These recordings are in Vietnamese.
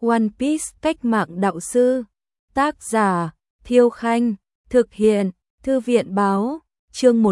One Piece cách mạng đạo sư. Tác giả Thiêu Khanh. Thực hiện Thư viện Báo. Chương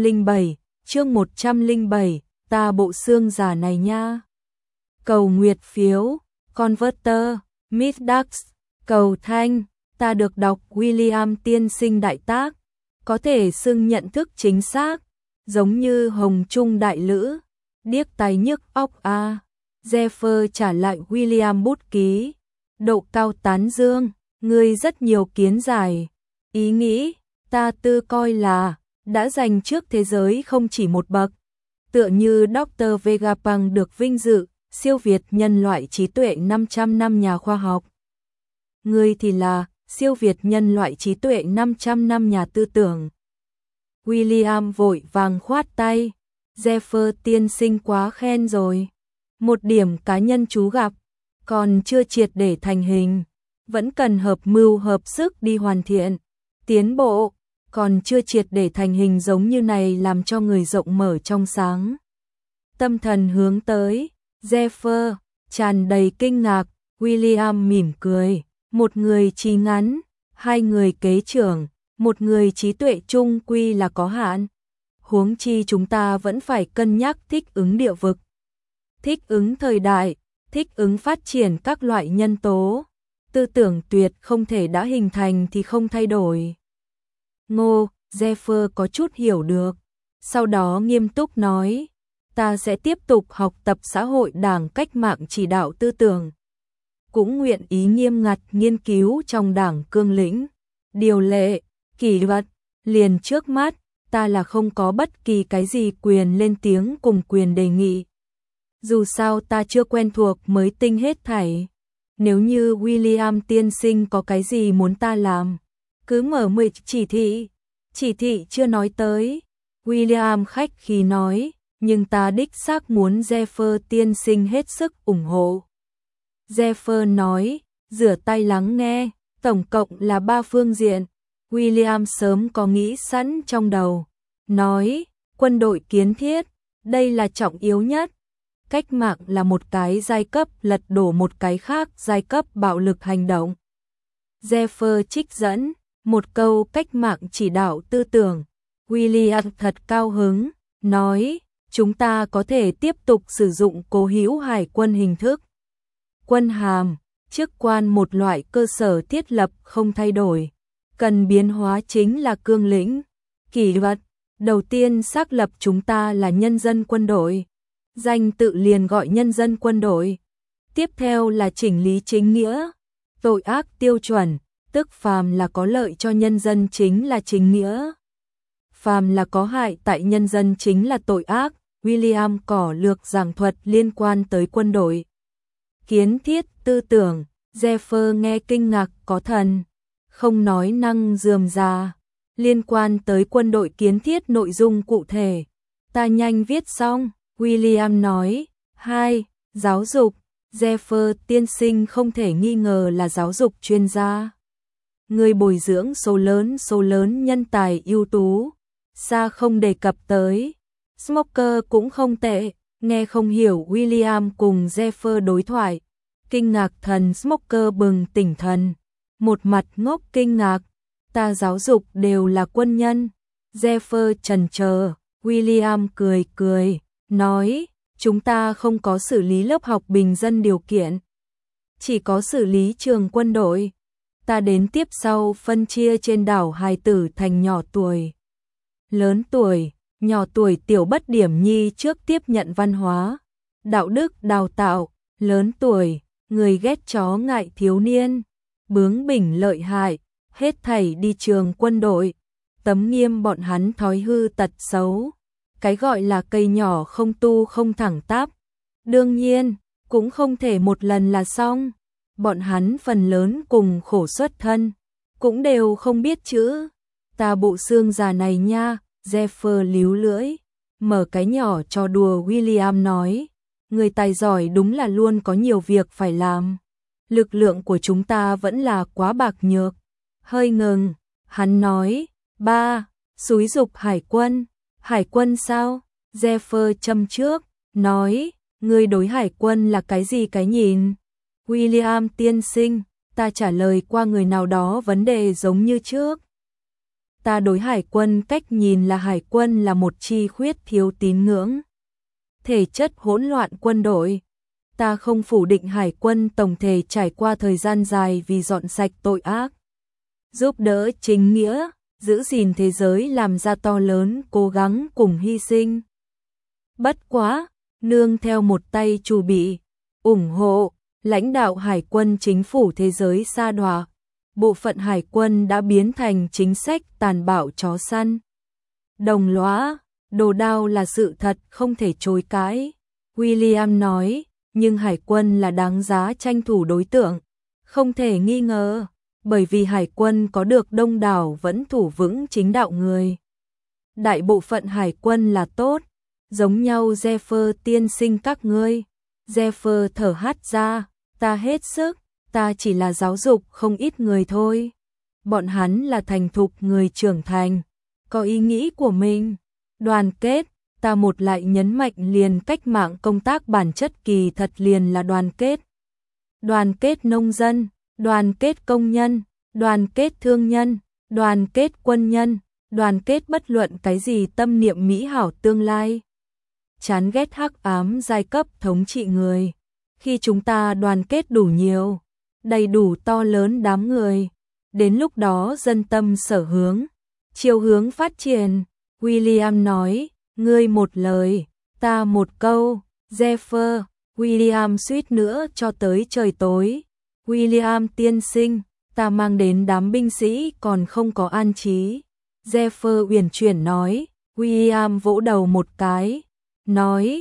107. Ta bộ xương giả này nha. Cầu nguyệt phiếu. Converter. Middax. Cầu thanh. Ta được đọc William tiên sinh đại tác. Có thể xưng nhận thức chính xác. Giống như hồng trung đại lữ. Điếc tai nhức óc a. Jeffer trả lại William bút ký. Độ cao tán dương. Ngươi rất nhiều kiến giải. Ý nghĩ. Ta tư coi là đã giành trước thế giới không chỉ một bậc. Tựa như Dr. Vegapunk được vinh dự siêu việt nhân loại trí tuệ 500 năm nhà khoa học. Ngươi thì là siêu việt nhân loại trí tuệ 500 năm nhà tư tưởng. William vội vàng khoát tay. Jeffer tiên sinh quá khen rồi. Một điểm cá nhân chú gặp, còn chưa triệt để thành hình. Vẫn cần hợp mưu hợp sức đi hoàn thiện. Tiến bộ, còn chưa triệt để thành hình giống như này làm cho người rộng mở trong sáng. Tâm thần hướng tới, Jeffer, tràn đầy kinh ngạc, William mỉm cười. Một người trí ngắn, hai người kế trưởng, một người trí tuệ chung quy là có hạn. Huống chi chúng ta vẫn phải cân nhắc thích ứng địa vực, thích ứng thời đại, thích ứng phát triển các loại nhân tố. Tư tưởng tuyệt không thể đã hình thành thì không thay đổi. Ngô, Jeffer có chút hiểu được. Sau đó nghiêm túc nói, ta sẽ tiếp tục học tập xã hội đảng cách mạng chỉ đạo tư tưởng. Cũng nguyện ý nghiêm ngặt nghiên cứu trong đảng cương lĩnh, điều lệ, kỷ luật, liền trước mắt, ta là không có bất kỳ cái gì quyền lên tiếng cùng quyền đề nghị. Dù sao ta chưa quen thuộc mới tinh hết thảy. Nếu như William tiên sinh có cái gì muốn ta làm, cứ mở 10 chỉ thị chưa nói tới. William khách khí nói, nhưng ta đích xác muốn Jeffer tiên sinh hết sức ủng hộ. Jeffer nói, rửa tay lắng nghe, tổng cộng là 3 phương diện. William sớm có nghĩ sẵn trong đầu. Nói, quân đội kiến thiết, đây là trọng yếu nhất. Cách mạng là một cái giai cấp lật đổ một cái khác giai cấp bạo lực hành động. Jeffer trích dẫn, một câu cách mạng chỉ đạo tư tưởng. William thật cao hứng, nói, chúng ta có thể tiếp tục sử dụng cố hữu hải quân hình thức. Quân hàm, chức quan một loại cơ sở thiết lập không thay đổi. Cần biến hóa chính là cương lĩnh, kỷ luật. Đầu tiên xác lập chúng ta là nhân dân quân đội. Danh tự liền gọi nhân dân quân đội. Tiếp theo là chỉnh lý chính nghĩa. Tội ác tiêu chuẩn, tức phàm là có lợi cho nhân dân chính là chính nghĩa. Phàm là có hại tại nhân dân chính là tội ác. William cỏ lược giảng thuật liên quan tới quân đội. Kiến thiết tư tưởng, Jeffer nghe kinh ngạc có thần. Không nói năng rườm rà. Liên quan tới quân đội kiến thiết nội dung cụ thể. Ta nhanh viết xong. William nói, 2. Giáo dục. Jeffer tiên sinh không thể nghi ngờ là giáo dục chuyên gia. Người bồi dưỡng số lớn nhân tài ưu tú. Xa không đề cập tới. Smoker cũng không tệ. Nghe không hiểu William cùng Jeffer đối thoại. Kinh ngạc thần Smoker bừng tỉnh thần. Một mặt ngốc kinh ngạc. Ta giáo dục đều là quân nhân. Jeffer chần chờ. William cười. Nói, chúng ta không có xử lý lớp học bình dân điều kiện. Chỉ có xử lý trường quân đội. Ta đến tiếp sau phân chia trên đảo hài tử thành nhỏ tuổi, lớn tuổi, nhỏ tuổi tiểu bất điểm nhi trước tiếp nhận văn hóa, đạo đức đào tạo, lớn tuổi, người ghét chó ngại thiếu niên, bướng bỉnh lợi hại, hết thảy đi trường quân đội, tấm nghiêm bọn hắn thói hư tật xấu. Cái gọi là cây nhỏ không tu không thẳng tắp. Đương nhiên, cũng không thể một lần là xong. Bọn hắn phần lớn cùng khổ xuất thân, cũng đều không biết chữ. Ta bộ xương già này nha, Jeffer líu lưỡi. Mở cái nhỏ cho đùa William nói. Người tài giỏi đúng là luôn có nhiều việc phải làm. Lực lượng của chúng ta vẫn là quá bạc nhược. Hơi ngừng, hắn nói, 3. Xúi dục hải quân. Hải quân sao? Jeffer châm trước, nói, ngươi đối hải quân là cái gì cái nhìn? William tiên sinh, ta trả lời qua người nào đó vấn đề giống như trước. Ta đối hải quân cách nhìn là hải quân là một chi khuyết thiếu tín ngưỡng. Thể chất hỗn loạn quân đội. Ta không phủ định hải quân tổng thể trải qua thời gian dài vì dọn sạch tội ác, giúp đỡ chính nghĩa, giữ gìn thế giới làm ra to lớn cố gắng cùng hy sinh. Bất quá, nương theo một tay chủ bị, ủng hộ, lãnh đạo hải quân chính phủ thế giới sa đọa, bộ phận hải quân đã biến thành chính sách tàn bạo chó săn. Đồng lõa, đồ đao là sự thật không thể chối cãi. William nói, nhưng hải quân là đáng giá tranh thủ đối tượng, không thể nghi ngờ, bởi vì hải quân có được đông đảo vẫn thủ vững chính đạo người. Đại bộ phận hải quân là tốt, giống nhau Jeffer tiên sinh các ngươi. Jeffer thở hắt ra, ta hết sức, ta chỉ là giáo dục không ít người thôi. Bọn hắn là thành thục người trưởng thành, có ý nghĩ của mình, đoàn kết. Ta một lại nhấn mạnh liền cách mạng công tác bản chất kỳ thật liền là đoàn kết. Đoàn kết nông dân, đoàn kết công nhân, đoàn kết thương nhân, đoàn kết quân nhân, đoàn kết bất luận cái gì tâm niệm mỹ hảo tương lai. Chán ghét hắc ám giai cấp thống trị người. Khi chúng ta đoàn kết đủ nhiều, đầy đủ to lớn đám người, đến lúc đó dân tâm sở hướng, chiều hướng phát triển. William nói, ngươi một lời, ta một câu. Jeffer, William suýt nữa cho tới trời tối. William tiên sinh, ta mang đến đám binh sĩ còn không có an trí. Jeffer uyển chuyển nói. William vỗ đầu một cái, nói,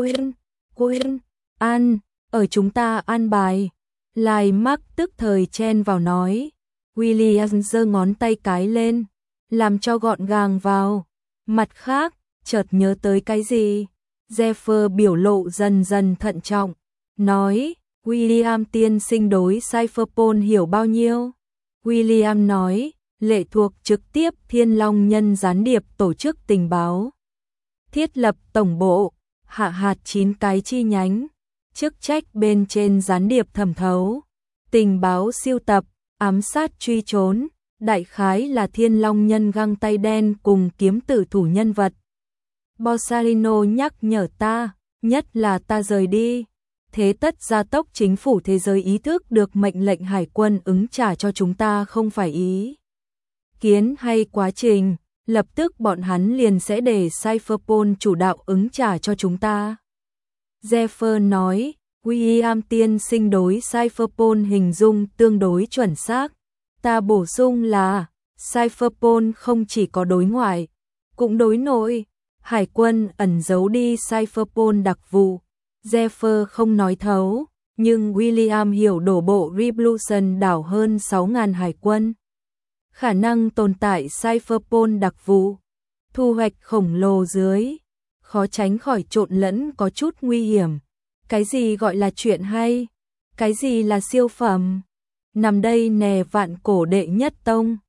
quên, ăn, ở chúng ta ăn bài. Lai Mark tức thời chen vào nói. William giơ ngón tay cái lên, làm cho gọn gàng vào. Mặt khác, chợt nhớ tới cái gì? Jeffer biểu lộ dần dần thận trọng, nói, William tiên sinh đối Cypherpol hiểu bao nhiêu? William nói, lệ thuộc trực tiếp Thiên Long Nhân gián điệp tổ chức tình báo. Thiết lập tổng bộ, hạ hạt 9 cái chi nhánh, chức trách bên trên gián điệp thẩm thấu, tình báo siêu tập, ám sát truy trốn, đại khái là Thiên Long Nhân găng tay đen cùng kiếm tử thủ nhân vật. Borsalino nhắc nhở ta, nhất là ta rời đi, thế tất gia tốc chính phủ thế giới ý thức được mệnh lệnh hải quân ứng trả cho chúng ta không phải ý kiến hay quá trình, lập tức bọn hắn liền sẽ để Cypherpol chủ đạo ứng trả cho chúng ta. Jeffer nói, William tiên sinh đối Cypherpol hình dung tương đối chuẩn xác. Ta bổ sung là, Cypherpol không chỉ có đối ngoại, cũng đối nội. Hải quân ẩn giấu đi Cypherpol đặc vụ. Jeffer không nói thấu, nhưng William hiểu đổ bộ Revolution đảo hơn 6.000 hải quân. Khả năng tồn tại Cypherpol đặc vụ, thu hoạch khổng lồ dưới, khó tránh khỏi trộn lẫn có chút nguy hiểm. Cái gì gọi là chuyện hay? Cái gì là siêu phẩm? Nằm đây nè vạn cổ đệ nhất tông.